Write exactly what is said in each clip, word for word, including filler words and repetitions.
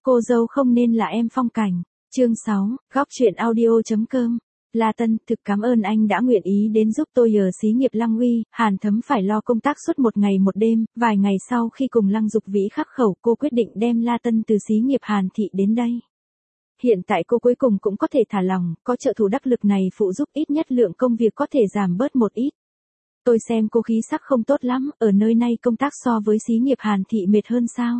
Cô dâu không nên là em Phong Cảnh. Chương sáu, góc truyện audio.com. La Tân, thực cảm ơn anh đã nguyện ý đến giúp tôi ở xí nghiệp Lăng Uy. Hàn Thấm phải lo công tác suốt một ngày một đêm, vài ngày sau khi cùng Lăng Dục Vĩ khắc khẩu, cô quyết định đem La Tân từ xí nghiệp Hàn Thị đến đây. Hiện tại cô cuối cùng cũng có thể thả lòng, có trợ thủ đắc lực này phụ giúp ít nhất lượng công việc có thể giảm bớt một ít. Tôi xem cô khí sắc không tốt lắm, ở nơi này công tác so với xí nghiệp Hàn Thị mệt hơn sao?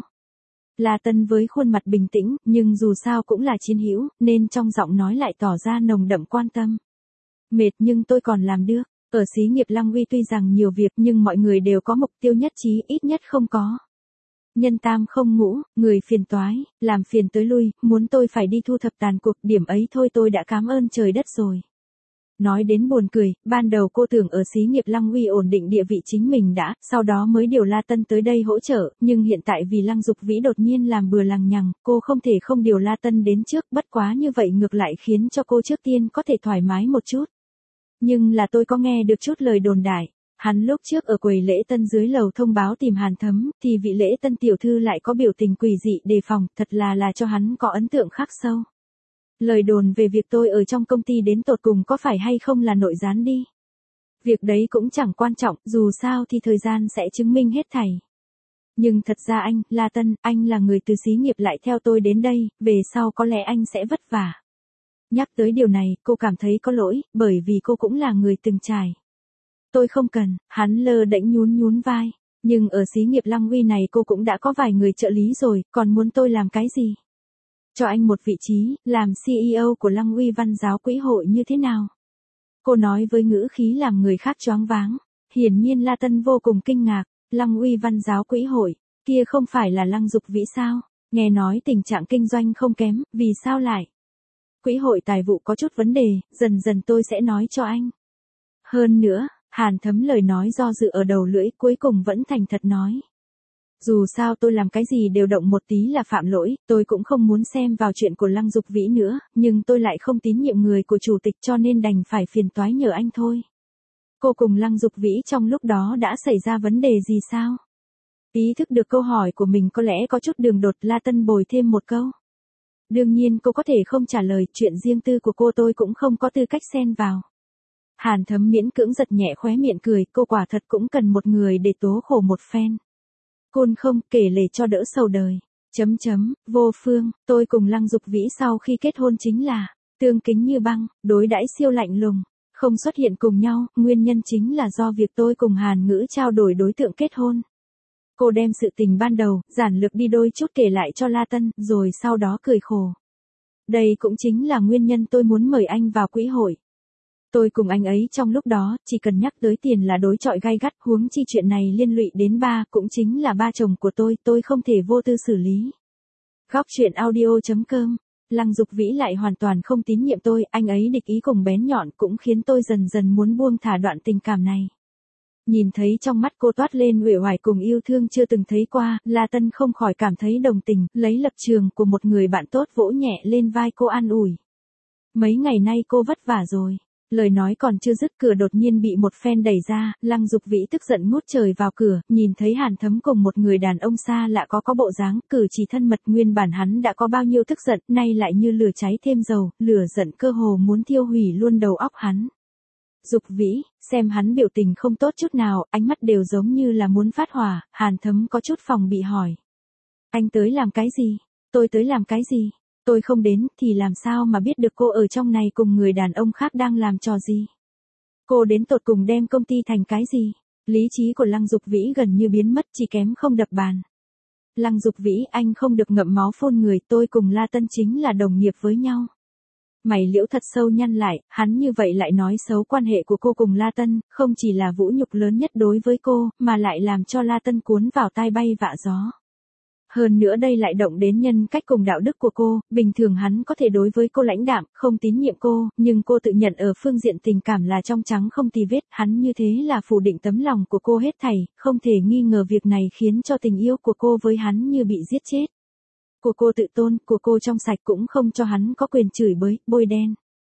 La Tân với khuôn mặt bình tĩnh, nhưng dù sao cũng là chiến hữu, nên trong giọng nói lại tỏ ra nồng đậm quan tâm. Mệt nhưng tôi còn làm được, ở xí nghiệp Lăng Uy tuy rằng nhiều việc nhưng mọi người đều có mục tiêu nhất trí, ít nhất không có nhân tam không ngũ, người phiền toái, làm phiền tới lui, muốn tôi phải đi thu thập tàn cuộc, điểm ấy thôi tôi đã cảm ơn trời đất rồi. Nói đến buồn cười, ban đầu cô tưởng ở xí nghiệp Lăng Uy ổn định địa vị chính mình đã, sau đó mới điều La Tân tới đây hỗ trợ, nhưng hiện tại vì Lăng Dục Vĩ đột nhiên làm bừa lằng nhằng, cô không thể không điều La Tân đến trước, bất quá như vậy ngược lại khiến cho cô trước tiên có thể thoải mái một chút. Nhưng là tôi có nghe được chút lời đồn đại, hắn lúc trước ở quầy lễ tân dưới lầu thông báo tìm Hàn Thấm, thì vị lễ tân tiểu thư lại có biểu tình quỷ dị đề phòng, thật là là cho hắn có ấn tượng khắc sâu. Lời đồn về việc tôi ở trong công ty đến tột cùng có phải hay không là nội gián đi. Việc đấy cũng chẳng quan trọng, dù sao thì thời gian sẽ chứng minh hết thảy. Nhưng thật ra anh, La Tân, anh là người từ xí nghiệp lại theo tôi đến đây, về sau có lẽ anh sẽ vất vả. Nhắc tới điều này, cô cảm thấy có lỗi, bởi vì cô cũng là người từng trải. Tôi không cần, hắn lơ đễnh nhún nhún vai, nhưng ở xí nghiệp Lăng Uy này cô cũng đã có vài người trợ lý rồi, còn muốn tôi làm cái gì? Cho anh một vị trí, làm xê e ô của Lăng Uy Văn Giáo Quỹ hội như thế nào? Cô nói với ngữ khí làm người khác choáng váng. Hiển nhiên La Tân vô cùng kinh ngạc, Lăng Uy Văn Giáo Quỹ hội, kia không phải là Lăng Dục Vĩ sao? Nghe nói tình trạng kinh doanh không kém, vì sao lại? Quỹ hội tài vụ có chút vấn đề, dần dần tôi sẽ nói cho anh. Hơn nữa, Hàn Thấm lời nói do dự ở đầu lưỡi, cuối cùng vẫn thành thật nói. Dù sao tôi làm cái gì đều động một tí là phạm lỗi, tôi cũng không muốn xem vào chuyện của Lăng Dục Vĩ nữa, nhưng tôi lại không tín nhiệm người của chủ tịch cho nên đành phải phiền toái nhờ anh thôi. Cô cùng Lăng Dục Vĩ trong lúc đó đã xảy ra vấn đề gì sao? Ý thức được câu hỏi của mình có lẽ có chút đường đột, La Tân bồi thêm một câu. Đương nhiên cô có thể không trả lời, chuyện riêng tư của cô tôi cũng không có tư cách xen vào. Hàn Thấm miễn cưỡng giật nhẹ khóe miệng cười, cô quả thật cũng cần một người để tố khổ một phen. Côn không, kể lể cho đỡ sầu đời. Chấm chấm, vô phương, tôi cùng Lăng Dục Vĩ sau khi kết hôn chính là tương kính như băng, đối đãi siêu lạnh lùng, không xuất hiện cùng nhau, nguyên nhân chính là do việc tôi cùng Hàn Ngữ trao đổi đối tượng kết hôn. Cô đem sự tình ban đầu, giản lược đi đôi chút kể lại cho La Tân, rồi sau đó cười khổ. Đây cũng chính là nguyên nhân tôi muốn mời anh vào quỹ hội. Tôi cùng anh ấy trong lúc đó, chỉ cần nhắc tới tiền là đối chọi gay gắt, huống chi chuyện này liên lụy đến ba, cũng chính là ba chồng của tôi, tôi không thể vô tư xử lý. Góc truyện audio.com. Lăng Dục Vĩ lại hoàn toàn không tín nhiệm tôi, anh ấy địch ý cùng bén nhọn cũng khiến tôi dần dần muốn buông thả đoạn tình cảm này. Nhìn thấy trong mắt cô toát lên uể oải cùng yêu thương chưa từng thấy qua, La Tân không khỏi cảm thấy đồng tình, lấy lập trường của một người bạn tốt vỗ nhẹ lên vai cô an ủi. Mấy ngày nay cô vất vả rồi. Lời nói còn chưa dứt, cửa đột nhiên bị một phen đẩy ra, Lăng Dục Vĩ tức giận ngút trời vào cửa, nhìn thấy Hàn Thấm cùng một người đàn ông xa lạ có có bộ dáng, cử chỉ thân mật, nguyên bản hắn đã có bao nhiêu tức giận, nay lại như lửa cháy thêm dầu, lửa giận cơ hồ muốn thiêu hủy luôn đầu óc hắn. Dục Vĩ, xem hắn biểu tình không tốt chút nào, ánh mắt đều giống như là muốn phát hỏa, Hàn Thấm có chút phòng bị hỏi. Anh tới làm cái gì? Tôi tới làm cái gì? Tôi không đến thì làm sao mà biết được cô ở trong này cùng người đàn ông khác đang làm trò gì? Cô đến tột cùng đem công ty thành cái gì? Lý trí của Lăng Dục Vĩ gần như biến mất, chỉ kém không đập bàn. Lăng Dục Vĩ, anh không được ngậm máu phun người, tôi cùng La Tân chính là đồng nghiệp với nhau. Mày liễu thật sâu nhăn lại, hắn như vậy lại nói xấu quan hệ của cô cùng La Tân, không chỉ là vũ nhục lớn nhất đối với cô, mà lại làm cho La Tân cuốn vào tai bay vạ gió. Hơn nữa đây lại động đến nhân cách cùng đạo đức của cô, bình thường hắn có thể đối với cô lãnh đạm, không tín nhiệm cô, nhưng cô tự nhận ở phương diện tình cảm là trong trắng không tì vết, hắn như thế là phủ định tấm lòng của cô hết thảy, không thể nghi ngờ việc này khiến cho tình yêu của cô với hắn như bị giết chết. Của cô tự tôn, của cô trong sạch cũng không cho hắn có quyền chửi bới, bôi đen.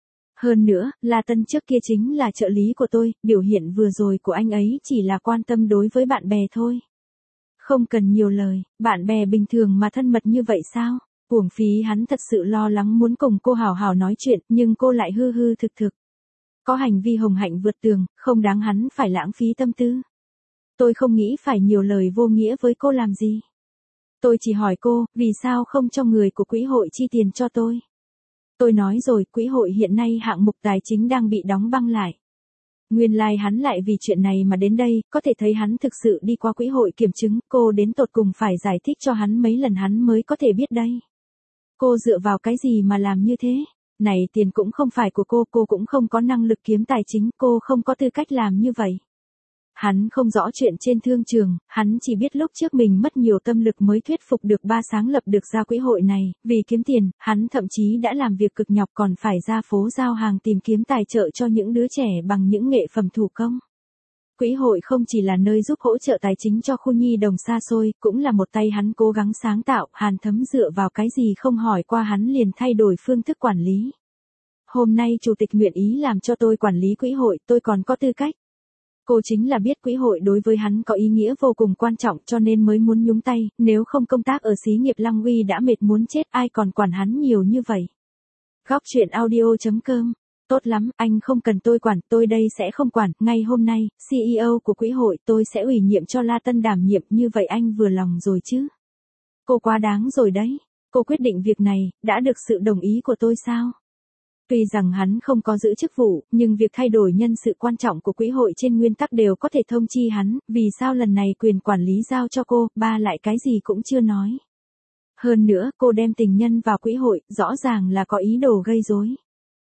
Hơn nữa, La Tân trước kia chính là trợ lý của tôi, biểu hiện vừa rồi của anh ấy chỉ là quan tâm đối với bạn bè thôi. Không cần nhiều lời, bạn bè bình thường mà thân mật như vậy sao? Uổng phí hắn thật sự lo lắng muốn cùng cô hào hào nói chuyện, nhưng cô lại hư hư thực thực. Có hành vi hồng hạnh vượt tường, không đáng hắn phải lãng phí tâm tư. Tôi không nghĩ phải nhiều lời vô nghĩa với cô làm gì. Tôi chỉ hỏi cô, vì sao không cho người của quỹ hội chi tiền cho tôi? Tôi nói rồi, quỹ hội hiện nay hạng mục tài chính đang bị đóng băng lại. Nguyên lai like hắn lại vì chuyện này mà đến đây, có thể thấy hắn thực sự đi qua quỹ hội kiểm chứng, cô đến tột cùng phải giải thích cho hắn mấy lần hắn mới có thể biết đây. Cô dựa vào cái gì mà làm như thế? Này tiền cũng không phải của cô, cô cũng không có năng lực kiếm tài chính, cô không có tư cách làm như vậy. Hắn không rõ chuyện trên thương trường, hắn chỉ biết lúc trước mình mất nhiều tâm lực mới thuyết phục được ba sáng lập được ra quỹ hội này, vì kiếm tiền, hắn thậm chí đã làm việc cực nhọc còn phải ra phố giao hàng tìm kiếm tài trợ cho những đứa trẻ bằng những nghệ phẩm thủ công. Quỹ hội không chỉ là nơi giúp hỗ trợ tài chính cho khu nhi đồng xa xôi, cũng là một tay hắn cố gắng sáng tạo, Hàn Thấm dựa vào cái gì không hỏi qua hắn liền thay đổi phương thức quản lý. Hôm nay chủ tịch nguyện ý làm cho tôi quản lý quỹ hội, tôi còn có tư cách. Cô chính là biết quỹ hội đối với hắn có ý nghĩa vô cùng quan trọng cho nên mới muốn nhúng tay, nếu không công tác ở xí nghiệp Lăng Uy đã mệt muốn chết ai còn quản hắn nhiều như vậy. Góc chuyện audio chấm com. Tốt lắm, anh không cần tôi quản, tôi đây sẽ không quản, ngay hôm nay, xê e ô của quỹ hội tôi sẽ ủy nhiệm cho La Tân đảm nhiệm, như vậy anh vừa lòng rồi chứ? Cô quá đáng rồi đấy, cô quyết định việc này, đã được sự đồng ý của tôi sao? Tuy rằng hắn không có giữ chức vụ, nhưng việc thay đổi nhân sự quan trọng của quỹ hội trên nguyên tắc đều có thể thông chi hắn, vì sao lần này quyền quản lý giao cho cô, ba lại cái gì cũng chưa nói. Hơn nữa, cô đem tình nhân vào quỹ hội, rõ ràng là có ý đồ gây rối.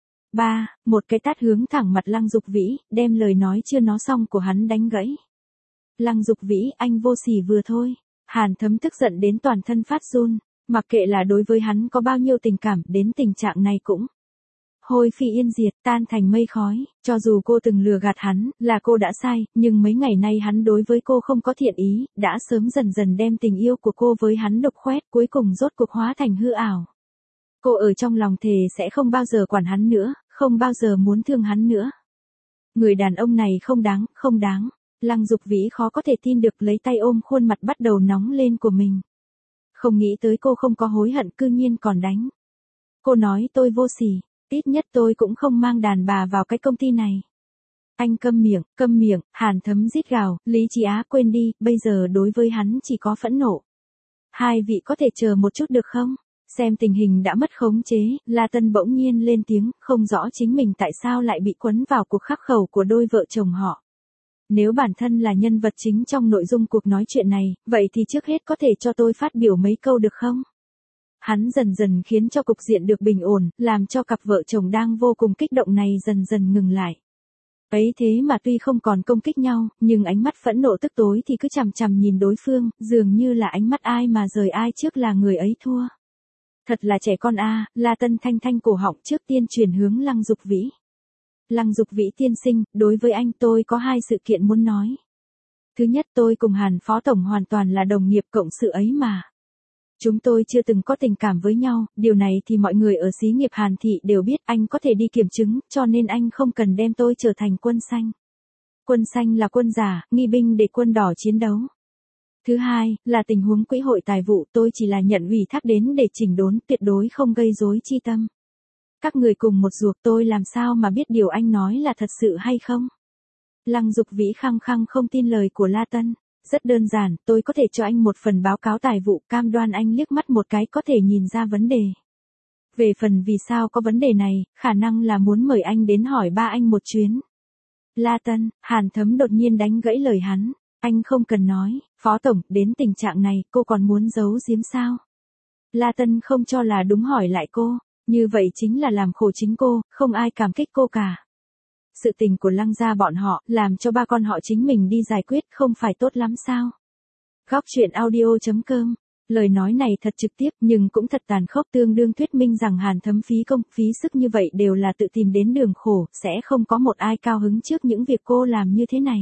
Ba, một cái tát hướng thẳng mặt Lăng Dục Vĩ, đem lời nói chưa nói xong của hắn đánh gãy. Lăng Dục Vĩ, anh vô sỉ vừa thôi. Hàn Thấm tức giận đến toàn thân phát run, mặc kệ là đối với hắn có bao nhiêu tình cảm, đến tình trạng này cũng hôi phi yên diệt, tan thành mây khói, cho dù cô từng lừa gạt hắn, là cô đã sai, nhưng mấy ngày nay hắn đối với cô không có thiện ý, đã sớm dần dần đem tình yêu của cô với hắn đục khoét, cuối cùng rốt cuộc hóa thành hư ảo. Cô ở trong lòng thề sẽ không bao giờ quản hắn nữa, không bao giờ muốn thương hắn nữa. Người đàn ông này không đáng, không đáng. Lăng Dục Vĩ khó có thể tin được lấy tay ôm khuôn mặt bắt đầu nóng lên của mình. Không nghĩ tới cô không có hối hận cư nhiên còn đánh. Cô nói tôi vô sỉ, ít nhất tôi cũng không mang đàn bà vào cái công ty này. Anh câm miệng, câm miệng, Hàn Thấm rít gào, Lý Trí Á quên đi, bây giờ đối với hắn chỉ có phẫn nộ. Hai vị có thể chờ một chút được không? Xem tình hình đã mất khống chế, La Tân bỗng nhiên lên tiếng, không rõ chính mình tại sao lại bị quấn vào cuộc khắc khẩu của đôi vợ chồng họ. Nếu bản thân là nhân vật chính trong nội dung cuộc nói chuyện này, vậy thì trước hết có thể cho tôi phát biểu mấy câu được không? Hắn dần dần khiến cho cục diện được bình ổn, làm cho cặp vợ chồng đang vô cùng kích động này dần dần ngừng lại. Ấy thế mà tuy không còn công kích nhau, nhưng ánh mắt phẫn nộ tức tối thì cứ chằm chằm nhìn đối phương, dường như là ánh mắt ai mà rời ai trước là người ấy thua. Thật là trẻ con a, à, La Tân thanh thanh cổ họng trước tiên chuyển hướng Lăng Dục Vĩ. Lăng Dục Vĩ tiên sinh, đối với anh tôi có hai sự kiện muốn nói. Thứ nhất, tôi cùng Hàn Phó Tổng hoàn toàn là đồng nghiệp cộng sự ấy mà. Chúng tôi chưa từng có tình cảm với nhau, điều này thì mọi người ở xí nghiệp Hàn Thị đều biết, anh có thể đi kiểm chứng, cho nên anh không cần đem tôi trở thành quân xanh. Quân xanh là quân giả, nghi binh để quân đỏ chiến đấu. Thứ hai, là tình huống quỹ hội tài vụ, tôi chỉ là nhận ủy thác đến để chỉnh đốn, tuyệt đối không gây rối chi tâm. Các người cùng một ruột, tôi làm sao mà biết điều anh nói là thật sự hay không? Lăng Dục Vĩ khăng khăng không tin lời của La Tân. Rất đơn giản, tôi có thể cho anh một phần báo cáo tài vụ, cam đoan anh liếc mắt một cái có thể nhìn ra vấn đề. Về phần vì sao có vấn đề này, khả năng là muốn mời anh đến hỏi ba anh một chuyến. La Tân, Hàn Thấm đột nhiên đánh gãy lời hắn. Anh không cần nói, Phó Tổng, đến tình trạng này, cô còn muốn giấu giếm sao? La Tân không cho là đúng hỏi lại cô, như vậy chính là làm khổ chính cô, không ai cảm kích cô cả. Sự tình của Lăng gia bọn họ, làm cho ba con họ chính mình đi giải quyết, không phải tốt lắm sao? Góc chuyện audio chấm com. Lời nói này thật trực tiếp nhưng cũng thật tàn khốc, tương đương thuyết minh rằng Hàn Thấm phí công, phí sức như vậy đều là tự tìm đến đường khổ, sẽ không có một ai cao hứng trước những việc cô làm như thế này.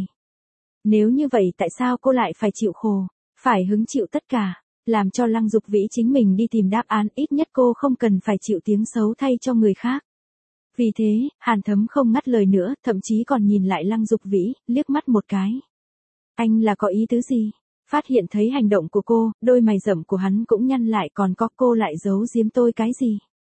Nếu như vậy tại sao cô lại phải chịu khổ, phải hứng chịu tất cả, làm cho Lăng Dục Vĩ chính mình đi tìm đáp án, ít nhất cô không cần phải chịu tiếng xấu thay cho người khác. Vì thế, Hàn Thấm không ngắt lời nữa, thậm chí còn nhìn lại Lăng Dục Vĩ, liếc mắt một cái. Anh là có ý tứ gì? Phát hiện thấy hành động của cô, đôi mày rậm của hắn cũng nhăn lại, còn có cô lại giấu giếm tôi cái gì?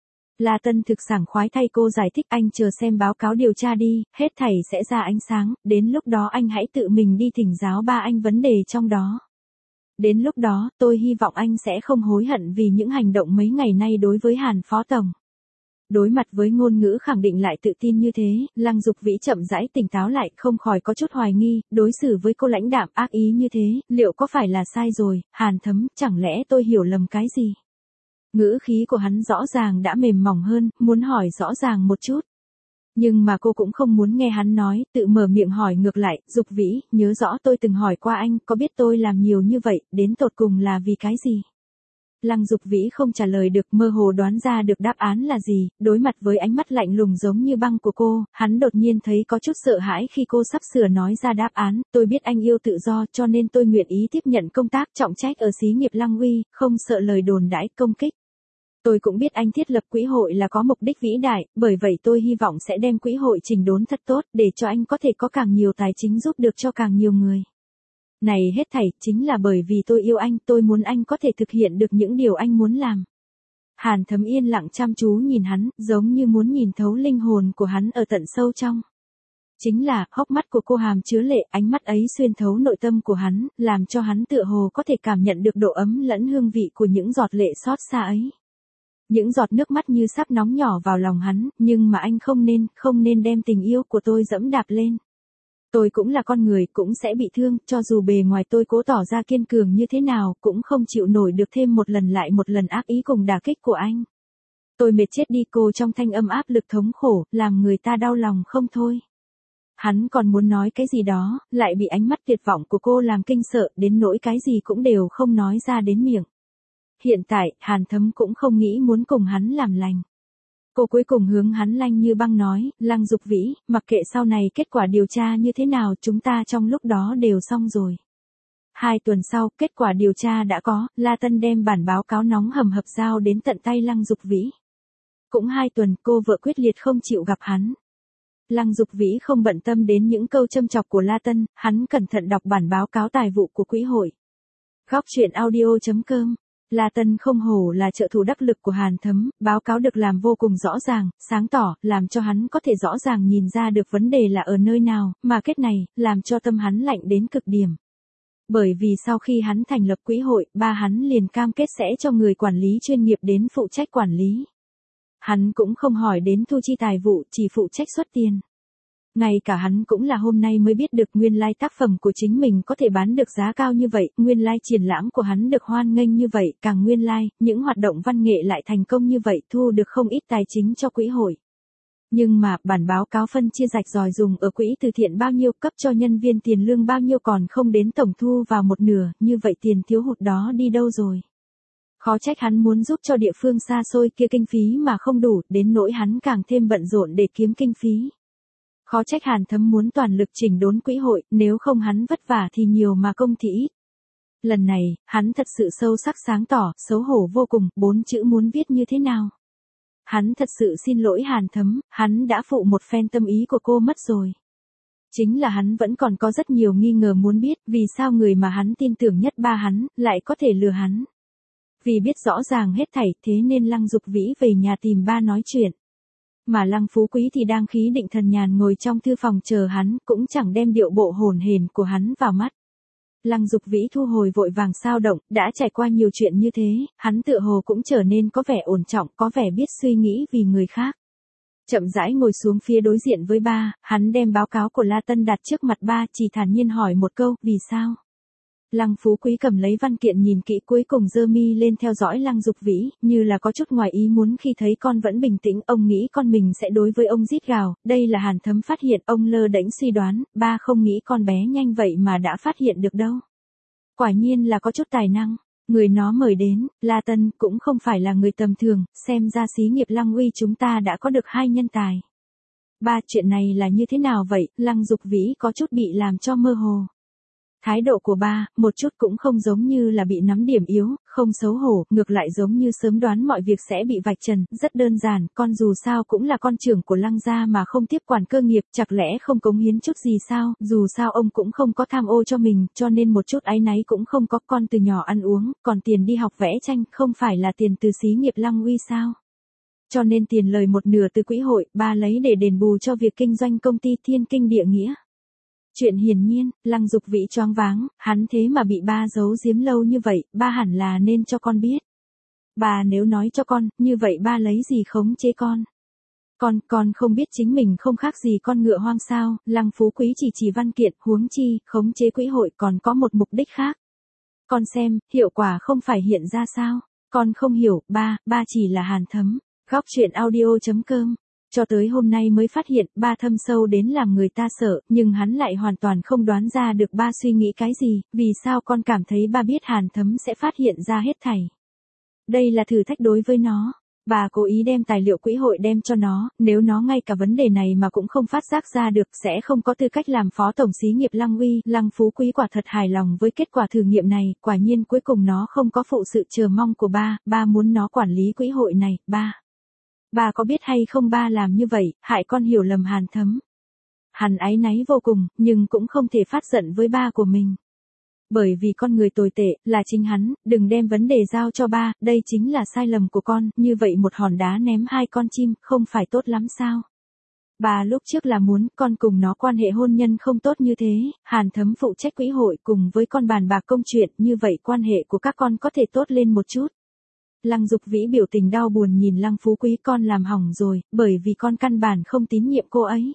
La Tân thực sảng khoái thay cô giải thích, anh chờ xem báo cáo điều tra đi, hết thảy sẽ ra ánh sáng, đến lúc đó anh hãy tự mình đi thỉnh giáo ba anh vấn đề trong đó. Đến lúc đó, tôi hy vọng anh sẽ không hối hận vì những hành động mấy ngày nay đối với Hàn Phó Tổng. Đối mặt với ngôn ngữ khẳng định lại tự tin như thế, Lăng Dục Vĩ chậm rãi tỉnh táo lại, không khỏi có chút hoài nghi, đối xử với cô lãnh đạm ác ý như thế, liệu có phải là sai rồi? Hàn Thấm, chẳng lẽ tôi hiểu lầm cái gì? Ngữ khí của hắn rõ ràng đã mềm mỏng hơn, muốn hỏi rõ ràng một chút. Nhưng mà cô cũng không muốn nghe hắn nói, tự mở miệng hỏi ngược lại, Dục Vĩ, nhớ rõ tôi từng hỏi qua anh, có biết tôi làm nhiều như vậy, đến tột cùng là vì cái gì? Lăng Dục Vĩ không trả lời được, mơ hồ đoán ra được đáp án là gì, đối mặt với ánh mắt lạnh lùng giống như băng của cô, hắn đột nhiên thấy có chút sợ hãi khi cô sắp sửa nói ra đáp án, tôi biết anh yêu tự do cho nên tôi nguyện ý tiếp nhận công tác trọng trách ở xí nghiệp Lăng Uy, không sợ lời đồn đãi công kích. Tôi cũng biết anh thiết lập quỹ hội là có mục đích vĩ đại, bởi vậy tôi hy vọng sẽ đem quỹ hội chỉnh đốn thật tốt để cho anh có thể có càng nhiều tài chính giúp được cho càng nhiều người. Này hết thảy chính là bởi vì tôi yêu anh, tôi muốn anh có thể thực hiện được những điều anh muốn làm. Hàn Thấm yên lặng chăm chú nhìn hắn, giống như muốn nhìn thấu linh hồn của hắn ở tận sâu trong. Chính là, hốc mắt của cô hàm chứa lệ, ánh mắt ấy xuyên thấu nội tâm của hắn, làm cho hắn tựa hồ có thể cảm nhận được độ ấm lẫn hương vị của những giọt lệ xót xa ấy. Những giọt nước mắt như sắp nóng nhỏ vào lòng hắn, nhưng mà anh không nên, không nên đem tình yêu của tôi dẫm đạp lên. Tôi cũng là con người, cũng sẽ bị thương, cho dù bề ngoài tôi cố tỏ ra kiên cường như thế nào, cũng không chịu nổi được thêm một lần lại một lần ác ý cùng đả kích của anh. Tôi mệt chết đi, cô trong thanh âm áp lực thống khổ, làm người ta đau lòng không thôi. Hắn còn muốn nói cái gì đó, lại bị ánh mắt tuyệt vọng của cô làm kinh sợ, đến nỗi cái gì cũng đều không nói ra đến miệng. Hiện tại, Hàn Thấm cũng không nghĩ muốn cùng hắn làm lành. Cô cuối cùng hướng hắn lanh như băng nói, Lăng Dục Vĩ, mặc kệ sau này kết quả điều tra như thế nào, chúng ta trong lúc đó đều xong rồi. Hai tuần sau, kết quả điều tra đã có, La Tân đem bản báo cáo nóng hầm hập giao đến tận tay Lăng Dục Vĩ. Cũng hai tuần, cô vợ quyết liệt không chịu gặp hắn. Lăng Dục Vĩ không bận tâm đến những câu châm chọc của La Tân, hắn cẩn thận đọc bản báo cáo tài vụ của quỹ hội. Góc truyện audio chấm com. La Tân không hổ là trợ thủ đắc lực của Hàn Thấm, báo cáo được làm vô cùng rõ ràng, sáng tỏ, làm cho hắn có thể rõ ràng nhìn ra được vấn đề là ở nơi nào, mà kết này, làm cho tâm hắn lạnh đến cực điểm. Bởi vì sau khi hắn thành lập quỹ hội, ba hắn liền cam kết sẽ cho người quản lý chuyên nghiệp đến phụ trách quản lý. Hắn cũng không hỏi đến thu chi tài vụ, chỉ phụ trách xuất tiền. Ngay cả hắn cũng là hôm nay mới biết được nguyên lai tác phẩm của chính mình có thể bán được giá cao như vậy, nguyên lai triển lãm của hắn được hoan nghênh như vậy, càng nguyên lai, những hoạt động văn nghệ lại thành công như vậy, thu được không ít tài chính cho quỹ hội. Nhưng mà, bản báo cáo phân chia rạch ròi dùng ở quỹ từ thiện bao nhiêu, cấp cho nhân viên tiền lương bao nhiêu còn không đến tổng thu vào một nửa, như vậy tiền thiếu hụt đó đi đâu rồi? Khó trách hắn muốn giúp cho địa phương xa xôi kia kinh phí mà không đủ, đến nỗi hắn càng thêm bận rộn để kiếm kinh phí. Khó trách Hàn Thấm muốn toàn lực chỉnh đốn quỹ hội, nếu không hắn vất vả thì nhiều mà công thì ít. Lần này, hắn thật sự sâu sắc sáng tỏ, xấu hổ vô cùng, bốn chữ muốn viết như thế nào. Hắn thật sự xin lỗi Hàn Thấm, hắn đã phụ một phen tâm ý của cô mất rồi. Chính là hắn vẫn còn có rất nhiều nghi ngờ muốn biết, vì sao người mà hắn tin tưởng nhất ba hắn, lại có thể lừa hắn. Vì biết rõ ràng hết thảy, thế nên Lăng Dục Vĩ về nhà tìm ba nói chuyện. Mà Lăng Phú Quý thì đang khí định thần nhàn ngồi trong thư phòng chờ hắn, cũng chẳng đem điệu bộ hồn hển của hắn vào mắt. Lăng Dục Vĩ thu hồi vội vàng sao động, đã trải qua nhiều chuyện như thế, hắn tựa hồ cũng trở nên có vẻ ổn trọng, có vẻ biết suy nghĩ vì người khác. Chậm rãi ngồi xuống phía đối diện với ba, hắn đem báo cáo của La Tân đặt trước mặt ba, chỉ thản nhiên hỏi một câu, vì sao? Lăng Phú Quý cầm lấy văn kiện nhìn kỹ, cuối cùng giơ mi lên theo dõi Lăng Dục Vĩ, như là có chút ngoài ý muốn khi thấy con vẫn bình tĩnh, ông nghĩ con mình sẽ đối với ông rít gào, đây là Hàn Thấm phát hiện, ông lơ đễnh suy đoán, ba không nghĩ con bé nhanh vậy mà đã phát hiện được đâu. Quả nhiên là có chút tài năng, người nó mời đến, La Tân cũng không phải là người tầm thường, xem ra xí nghiệp Lăng Uy chúng ta đã có được hai nhân tài. Ba, chuyện này là như thế nào vậy? Lăng Dục Vĩ có chút bị làm cho mơ hồ. Thái độ của ba, một chút cũng không giống như là bị nắm điểm yếu, không xấu hổ, ngược lại giống như sớm đoán mọi việc sẽ bị vạch trần, rất đơn giản, con dù sao cũng là con trưởng của Lăng gia mà không tiếp quản cơ nghiệp, chẳng lẽ không cống hiến chút gì sao, dù sao ông cũng không có tham ô cho mình, cho nên một chút áy náy cũng không có, con từ nhỏ ăn uống, còn tiền đi học vẽ tranh, không phải là tiền từ xí nghiệp Lăng Uy sao? Cho nên tiền lời một nửa từ quỹ hội, ba lấy để đền bù cho việc kinh doanh công ty Thiên Kinh Địa Nghĩa. Chuyện hiển nhiên, Lăng Dục Vĩ choáng váng, hắn thế mà bị ba giấu giếm lâu như vậy, ba hẳn là nên cho con biết. Bà nếu nói cho con, như vậy ba lấy gì khống chế con? Con, con không biết chính mình không khác gì con ngựa hoang sao, Lăng Phú Quý chỉ chỉ văn kiện, huống chi, khống chế quỹ hội còn có một mục đích khác. Con xem, hiệu quả không phải hiện ra sao? Con không hiểu, ba, ba chỉ là Hàn Thấm. Góc chuyện audio chấm com. Cho tới hôm nay mới phát hiện, ba thâm sâu đến làm người ta sợ, nhưng hắn lại hoàn toàn không đoán ra được ba suy nghĩ cái gì, vì sao con cảm thấy ba biết Hàn Thấm sẽ phát hiện ra hết thảy. Đây là thử thách đối với nó. Bà cố ý đem tài liệu quỹ hội đem cho nó, nếu nó ngay cả vấn đề này mà cũng không phát giác ra được sẽ không có tư cách làm phó tổng xí nghiệp Lăng Uy. Lăng Phú Quý quả thật hài lòng với kết quả thử nghiệm này, quả nhiên cuối cùng nó không có phụ sự chờ mong của ba, ba muốn nó quản lý quỹ hội này, ba. Ba có biết hay không ba làm như vậy, hại con hiểu lầm Hàn Thấm. Hắn áy náy vô cùng, nhưng cũng không thể phát giận với ba của mình. Bởi vì con người tồi tệ, là chính hắn, đừng đem vấn đề giao cho ba, đây chính là sai lầm của con, như vậy một hòn đá ném hai con chim, không phải tốt lắm sao? Bà lúc trước là muốn con cùng nó quan hệ hôn nhân không tốt như thế, Hàn Thấm phụ trách quỹ hội cùng với con bàn bạc công chuyện, như vậy quan hệ của các con có thể tốt lên một chút. Lăng Dục Vĩ biểu tình đau buồn nhìn Lăng Phú Quý, con làm hỏng rồi, bởi vì con căn bản không tín nhiệm cô ấy.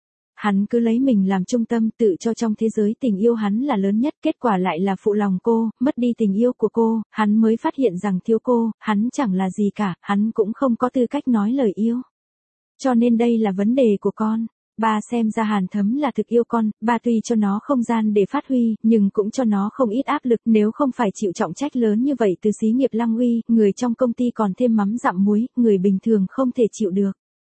Hắn cứ lấy mình làm trung tâm, tự cho trong thế giới tình yêu hắn là lớn nhất, kết quả lại là phụ lòng cô, mất đi tình yêu của cô, hắn mới phát hiện rằng thiếu cô, hắn chẳng là gì cả, hắn cũng không có tư cách nói lời yêu. Cho nên đây là vấn đề của con. Ba xem ra Hàn Thấm là thực yêu con, ba tuy cho nó không gian để phát huy, nhưng cũng cho nó không ít áp lực, nếu không phải chịu trọng trách lớn như vậy từ xí nghiệp Lăng Uy, người trong công ty còn thêm mắm dặm muối, người bình thường không thể chịu được.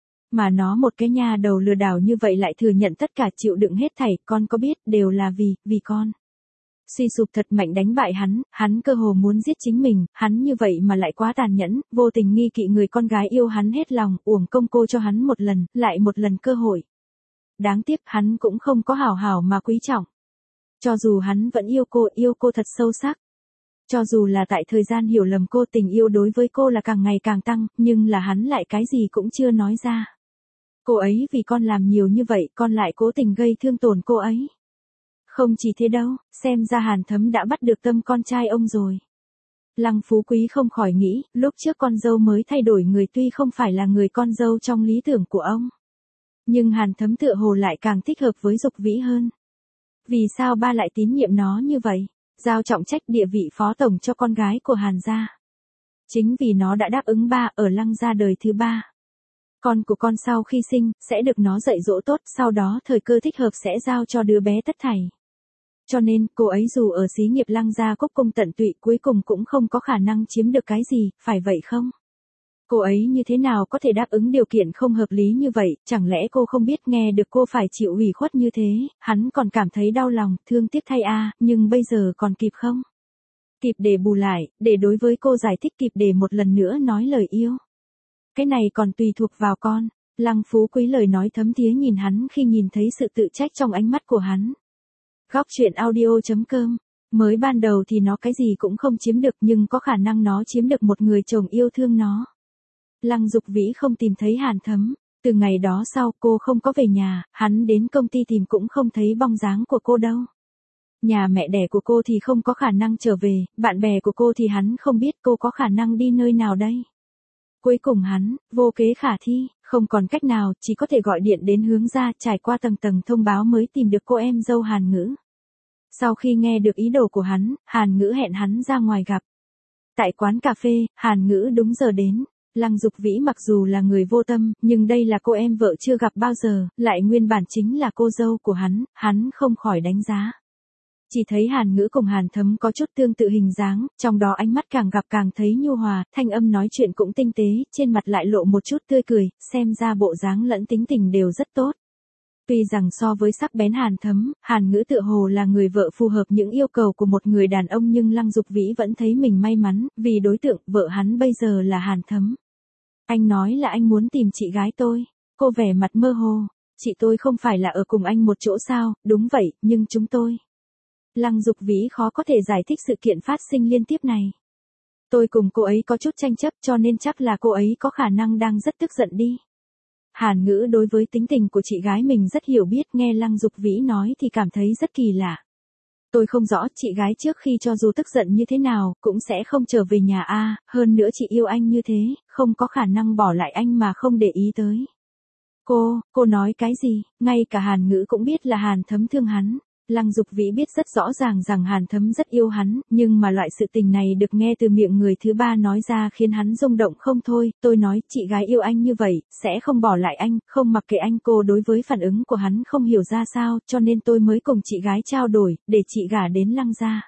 Mà nó một cái nhà đầu lừa đảo như vậy lại thừa nhận tất cả, chịu đựng hết thảy, con có biết, đều là vì, vì con. Suy sụp thật mạnh đánh bại hắn, hắn cơ hồ muốn giết chính mình, hắn như vậy mà lại quá tàn nhẫn, vô tình nghi kỵ người con gái yêu hắn hết lòng, uổng công cô cho hắn một lần, lại một lần cơ hội. Đáng tiếc hắn cũng không có hảo hảo mà quý trọng. Cho dù hắn vẫn yêu cô, yêu cô thật sâu sắc. Cho dù là tại thời gian hiểu lầm cô, tình yêu đối với cô là càng ngày càng tăng, nhưng là hắn lại cái gì cũng chưa nói ra. Cô ấy vì con làm nhiều như vậy, con lại cố tình gây thương tổn cô ấy. Không chỉ thế đâu, xem ra Hàn Thấm đã bắt được tâm con trai ông rồi. Lăng Phú Quý không khỏi nghĩ, lúc trước con dâu mới thay đổi người tuy không phải là người con dâu trong lý tưởng của ông. Nhưng Hàn Thấm tựa hồ lại càng thích hợp với Dục Vĩ hơn. Vì sao ba lại tín nhiệm nó như vậy? Giao trọng trách địa vị phó tổng cho con gái của Hàn gia. Chính vì nó đã đáp ứng ba ở Lăng gia đời thứ ba. Con của con sau khi sinh, sẽ được nó dạy dỗ tốt, sau đó thời cơ thích hợp sẽ giao cho đứa bé tất thảy. Cho nên, cô ấy dù ở xí nghiệp Lăng gia cúc cung tận tụy cuối cùng cũng không có khả năng chiếm được cái gì, phải vậy không? Cô ấy như thế nào có thể đáp ứng điều kiện không hợp lý như vậy, chẳng lẽ cô không biết nghe được cô phải chịu ủy khuất như thế, hắn còn cảm thấy đau lòng, thương tiếc thay a, nhưng bây giờ còn kịp không? Kịp để bù lại, để đối với cô giải thích, kịp để một lần nữa nói lời yêu. Cái này còn tùy thuộc vào con. Lăng Phú Quý lời nói thấm thía nhìn hắn khi nhìn thấy sự tự trách trong ánh mắt của hắn. Góc chuyện audio chấm com. Mới ban đầu thì nó cái gì cũng không chiếm được, nhưng có khả năng nó chiếm được một người chồng yêu thương nó. Lăng Dục Vĩ không tìm thấy Hàn Thấm. Từ ngày đó sau cô không có về nhà, hắn đến công ty tìm cũng không thấy bóng dáng của cô đâu. Nhà mẹ đẻ của cô thì không có khả năng trở về, bạn bè của cô thì hắn không biết cô có khả năng đi nơi nào đây. Cuối cùng hắn, vô kế khả thi, không còn cách nào, chỉ có thể gọi điện đến hướng gia, trải qua tầng tầng thông báo mới tìm được cô em dâu Hàn Ngữ. Sau khi nghe được ý đồ của hắn, Hàn Ngữ hẹn hắn ra ngoài gặp. Tại quán cà phê, Hàn Ngữ đúng giờ đến. Lăng Dục Vĩ mặc dù là người vô tâm, nhưng đây là cô em vợ chưa gặp bao giờ, lại nguyên bản chính là cô dâu của hắn, hắn không khỏi đánh giá. Chỉ thấy Hàn Ngữ cùng Hàn Thấm có chút tương tự hình dáng, trong đó ánh mắt càng gặp càng thấy nhu hòa, thanh âm nói chuyện cũng tinh tế, trên mặt lại lộ một chút tươi cười, xem ra bộ dáng lẫn tính tình đều rất tốt. Tuy rằng so với sắc bén Hàn Thấm, Hàn Ngữ tựa hồ là người vợ phù hợp những yêu cầu của một người đàn ông nhưng Lăng Dục Vĩ vẫn thấy mình may mắn, vì đối tượng vợ hắn bây giờ là Hàn Thấm. Anh nói là anh muốn tìm chị gái tôi. Cô vẻ mặt mơ hồ. Chị tôi không phải là ở cùng anh một chỗ sao? Đúng vậy, nhưng chúng tôi. Lăng Dục Vĩ khó có thể giải thích sự kiện phát sinh liên tiếp này. Tôi cùng cô ấy có chút tranh chấp cho nên chắc là cô ấy có khả năng đang rất tức giận đi. Hàn Ngữ đối với tính tình của chị gái mình rất hiểu biết, nghe Lăng Dục Vĩ nói thì cảm thấy rất kỳ lạ. Tôi không rõ chị gái trước khi cho dù tức giận như thế nào, cũng sẽ không trở về nhà a, hơn nữa chị yêu anh như thế, không có khả năng bỏ lại anh mà không để ý tới. Cô, cô nói cái gì, ngay cả Hàn Ngữ cũng biết là Hàn Thấm thương hắn. Lăng Dục Vĩ biết rất rõ ràng rằng Hàn Thấm rất yêu hắn, nhưng mà loại sự tình này được nghe từ miệng người thứ ba nói ra khiến hắn rung động không thôi. Tôi nói chị gái yêu anh như vậy, sẽ không bỏ lại anh, không mặc kệ anh. Cô đối với phản ứng của hắn không hiểu ra sao, cho nên tôi mới cùng chị gái trao đổi, để chị gả đến Lăng gia.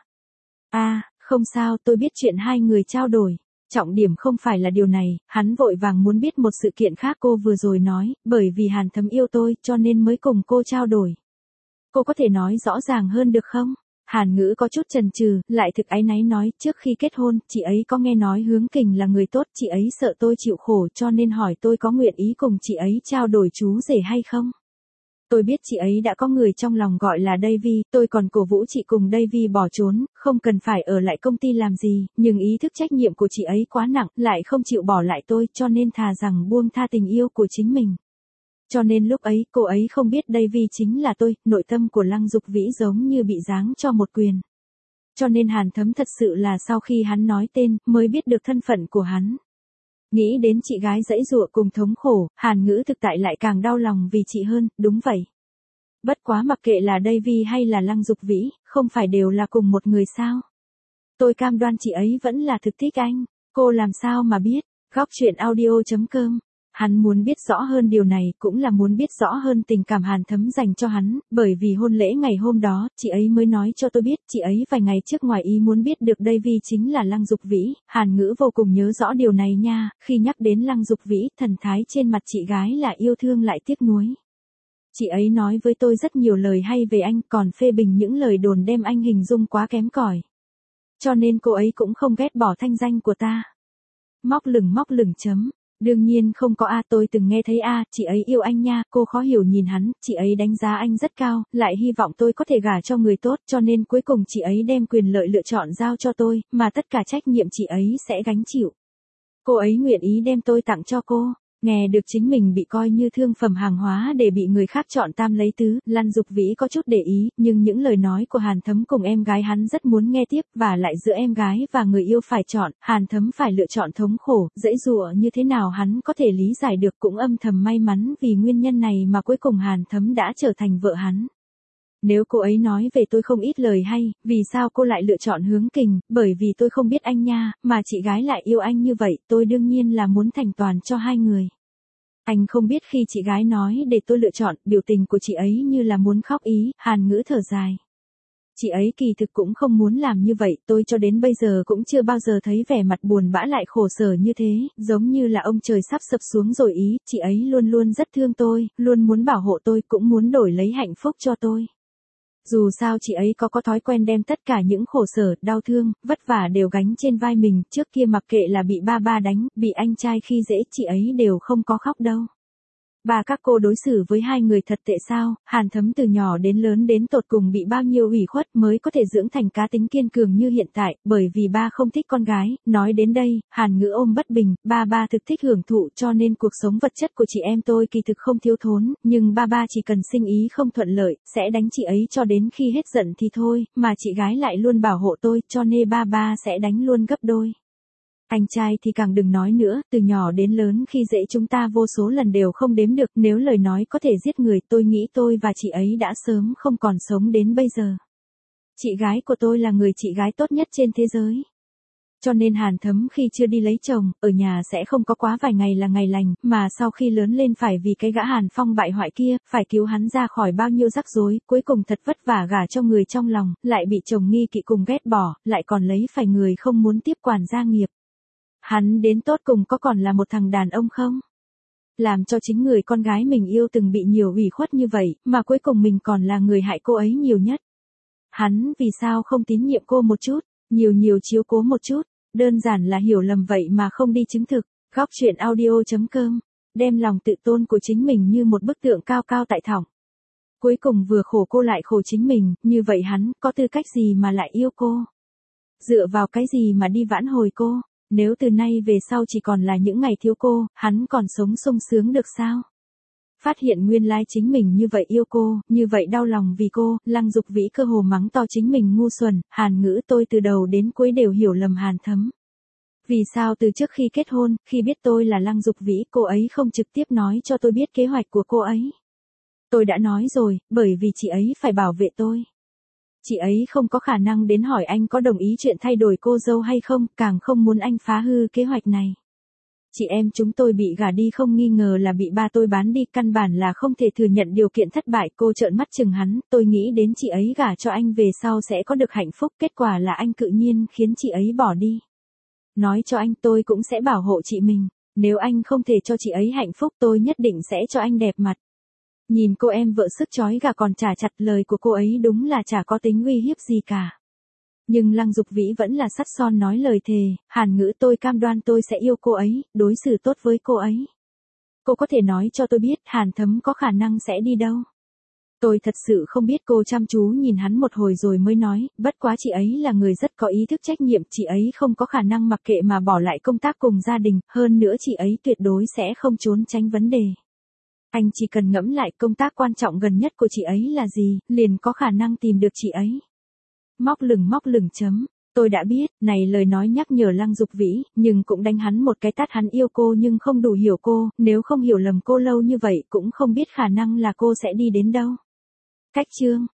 À, không sao, tôi biết chuyện hai người trao đổi. Trọng điểm không phải là điều này, hắn vội vàng muốn biết một sự kiện khác cô vừa rồi nói, bởi vì Hàn Thấm yêu tôi cho nên mới cùng cô trao đổi. Cô có thể nói rõ ràng hơn được không? Hàn Ngữ có chút chần chừ, lại thực áy náy nói, trước khi kết hôn, chị ấy có nghe nói Hướng Kình là người tốt, chị ấy sợ tôi chịu khổ cho nên hỏi tôi có nguyện ý cùng chị ấy trao đổi chú rể hay không? Tôi biết chị ấy đã có người trong lòng gọi là Davy, tôi còn cổ vũ chị cùng Davy bỏ trốn, không cần phải ở lại công ty làm gì, nhưng ý thức trách nhiệm của chị ấy quá nặng, lại không chịu bỏ lại tôi, cho nên thà rằng buông tha tình yêu của chính mình. Cho nên lúc ấy, cô ấy không biết Davy chính là tôi, nội tâm của Lăng Dục Vĩ giống như bị giáng cho một quyền. Cho nên Hàn Thấm thật sự là sau khi hắn nói tên, mới biết được thân phận của hắn. Nghĩ đến chị gái dãy dụa cùng thống khổ, Hàn Ngữ thực tại lại càng đau lòng vì chị hơn, đúng vậy. Bất quá mặc kệ là Davy hay là Lăng Dục Vĩ, không phải đều là cùng một người sao? Tôi cam đoan chị ấy vẫn là thực thích anh, cô làm sao mà biết? Góc truyện audio chấm com. Hắn muốn biết rõ hơn điều này, cũng là muốn biết rõ hơn tình cảm Hàn Thấm dành cho hắn, bởi vì hôn lễ ngày hôm đó, chị ấy mới nói cho tôi biết, chị ấy vài ngày trước ngoài ý muốn biết được Davy chính là Lăng Dục Vĩ. Hàn Ngữ vô cùng nhớ rõ điều này nha, khi nhắc đến Lăng Dục Vĩ, thần thái trên mặt chị gái là yêu thương lại tiếc nuối. Chị ấy nói với tôi rất nhiều lời hay về anh, còn phê bình những lời đồn đem anh hình dung quá kém cỏi. Cho nên cô ấy cũng không ghét bỏ thanh danh của ta. Móc lửng móc lửng chấm. Đương nhiên không có a, tôi từng nghe thấy a, chị ấy yêu anh nha, cô khó hiểu nhìn hắn, chị ấy đánh giá anh rất cao, lại hy vọng tôi có thể gả cho người tốt, cho nên cuối cùng chị ấy đem quyền lợi lựa chọn giao cho tôi, mà tất cả trách nhiệm chị ấy sẽ gánh chịu. Cô ấy nguyện ý đem tôi tặng cho cô. Nghe được chính mình bị coi như thương phẩm hàng hóa để bị người khác chọn tam lấy tứ, Lăng Dục Vĩ có chút để ý, nhưng những lời nói của Hàn Thấm cùng em gái hắn rất muốn nghe tiếp, và lại giữa em gái và người yêu phải chọn, Hàn Thấm phải lựa chọn thống khổ, dãy dụa như thế nào hắn có thể lý giải được, cũng âm thầm may mắn vì nguyên nhân này mà cuối cùng Hàn Thấm đã trở thành vợ hắn. Nếu cô ấy nói về tôi không ít lời hay, vì sao cô lại lựa chọn Hướng Kình, bởi vì tôi không biết anh nha, mà chị gái lại yêu anh như vậy, tôi đương nhiên là muốn thành toàn cho hai người. Anh không biết khi chị gái nói để tôi lựa chọn, biểu tình của chị ấy như là muốn khóc ý, Hàn Ngữ thở dài. Chị ấy kỳ thực cũng không muốn làm như vậy, tôi cho đến bây giờ cũng chưa bao giờ thấy vẻ mặt buồn bã lại khổ sở như thế, giống như là ông trời sắp sập xuống rồi ý, chị ấy luôn luôn rất thương tôi, luôn muốn bảo hộ tôi, cũng muốn đổi lấy hạnh phúc cho tôi. Dù sao chị ấy có có thói quen đem tất cả những khổ sở, đau thương, vất vả đều gánh trên vai mình, trước kia mặc kệ là bị ba ba đánh, bị anh trai khi dễ, chị ấy đều không có khóc đâu. Bà các cô đối xử với hai người thật tệ sao, Hàn Thấm từ nhỏ đến lớn đến tột cùng bị bao nhiêu ủy khuất mới có thể dưỡng thành cá tính kiên cường như hiện tại, bởi vì ba không thích con gái, nói đến đây, Hàn Ngữ ôm bất bình, ba ba thực thích hưởng thụ cho nên cuộc sống vật chất của chị em tôi kỳ thực không thiếu thốn, nhưng ba ba chỉ cần sinh ý không thuận lợi, sẽ đánh chị ấy cho đến khi hết giận thì thôi, mà chị gái lại luôn bảo hộ tôi, cho nên ba ba sẽ đánh luôn gấp đôi. Anh trai thì càng đừng nói nữa, từ nhỏ đến lớn khi dễ chúng ta vô số lần đều không đếm được, nếu lời nói có thể giết người, tôi nghĩ tôi và chị ấy đã sớm không còn sống đến bây giờ. Chị gái của tôi là người chị gái tốt nhất trên thế giới. Cho nên Hàn Thấm khi chưa đi lấy chồng, ở nhà sẽ không có quá vài ngày là ngày lành, mà sau khi lớn lên phải vì cái gã Hàn Phong bại hoại kia, phải cứu hắn ra khỏi bao nhiêu rắc rối, cuối cùng thật vất vả gả cho người trong lòng, lại bị chồng nghi kỵ cùng ghét bỏ, lại còn lấy phải người không muốn tiếp quản gia nghiệp. Hắn đến tốt cùng có còn là một thằng đàn ông không? làm cho chính người con gái mình yêu từng bị nhiều ủy khuất như vậy, mà cuối cùng mình còn là người hại cô ấy nhiều nhất. Hắn vì sao không tín nhiệm cô một chút, nhiều nhiều chiếu cố một chút, đơn giản là hiểu lầm vậy mà không đi chứng thực. Góc truyện audio chấm com, đem lòng tự tôn của chính mình như một bức tượng cao cao tại thỏng. Cuối cùng vừa khổ cô lại khổ chính mình, như vậy hắn có tư cách gì mà lại yêu cô? Dựa vào cái gì mà đi vãn hồi cô? Nếu từ nay về sau chỉ còn là những ngày thiếu cô, hắn còn sống sung sướng được sao? Phát hiện nguyên lai chính mình như vậy yêu cô, như vậy đau lòng vì cô, Lăng Dục Vĩ cơ hồ mắng to chính mình ngu xuẩn, Hàn Ngữ tôi từ đầu đến cuối đều hiểu lầm Hàn Thấm. Vì sao từ trước khi kết hôn, khi biết tôi là Lăng Dục Vĩ, cô ấy không trực tiếp nói cho tôi biết kế hoạch của cô ấy? Tôi đã nói rồi, bởi vì chị ấy phải bảo vệ tôi. Chị ấy không có khả năng đến hỏi anh có đồng ý chuyện thay đổi cô dâu hay không, càng không muốn anh phá hư kế hoạch này. Chị em chúng tôi bị gả đi không nghi ngờ là bị ba tôi bán đi, căn bản là không thể thừa nhận điều kiện thất bại. Cô trợn mắt chừng hắn, tôi nghĩ đến chị ấy gả cho anh về sau sẽ có được hạnh phúc, kết quả là anh cự nhiên khiến chị ấy bỏ đi. Nói cho anh tôi cũng sẽ bảo hộ chị mình, nếu anh không thể cho chị ấy hạnh phúc tôi nhất định sẽ cho anh đẹp mặt. Nhìn cô em vợ sức chói gà còn trả chặt, lời của cô ấy đúng là chả có tính uy hiếp gì cả. Nhưng Lăng Dục Vĩ vẫn là sắt son nói lời thề, Hàn Ngữ tôi cam đoan tôi sẽ yêu cô ấy, đối xử tốt với cô ấy. Cô có thể nói cho tôi biết Hàn Thấm có khả năng sẽ đi đâu? Tôi thật sự không biết. Cô chăm chú nhìn hắn một hồi rồi mới nói, bất quá chị ấy là người rất có ý thức trách nhiệm, chị ấy không có khả năng mặc kệ mà bỏ lại công tác cùng gia đình, hơn nữa chị ấy tuyệt đối sẽ không trốn tránh vấn đề. Anh chỉ cần ngẫm lại công tác quan trọng gần nhất của chị ấy là gì, liền có khả năng tìm được chị ấy. Móc lửng móc lửng chấm. Tôi đã biết, này lời nói nhắc nhở Lăng Dục Vĩ, nhưng cũng đánh hắn một cái tát. Hắn yêu cô nhưng không đủ hiểu cô, nếu không hiểu lầm cô lâu như vậy cũng không biết khả năng là cô sẽ đi đến đâu. Cách chương.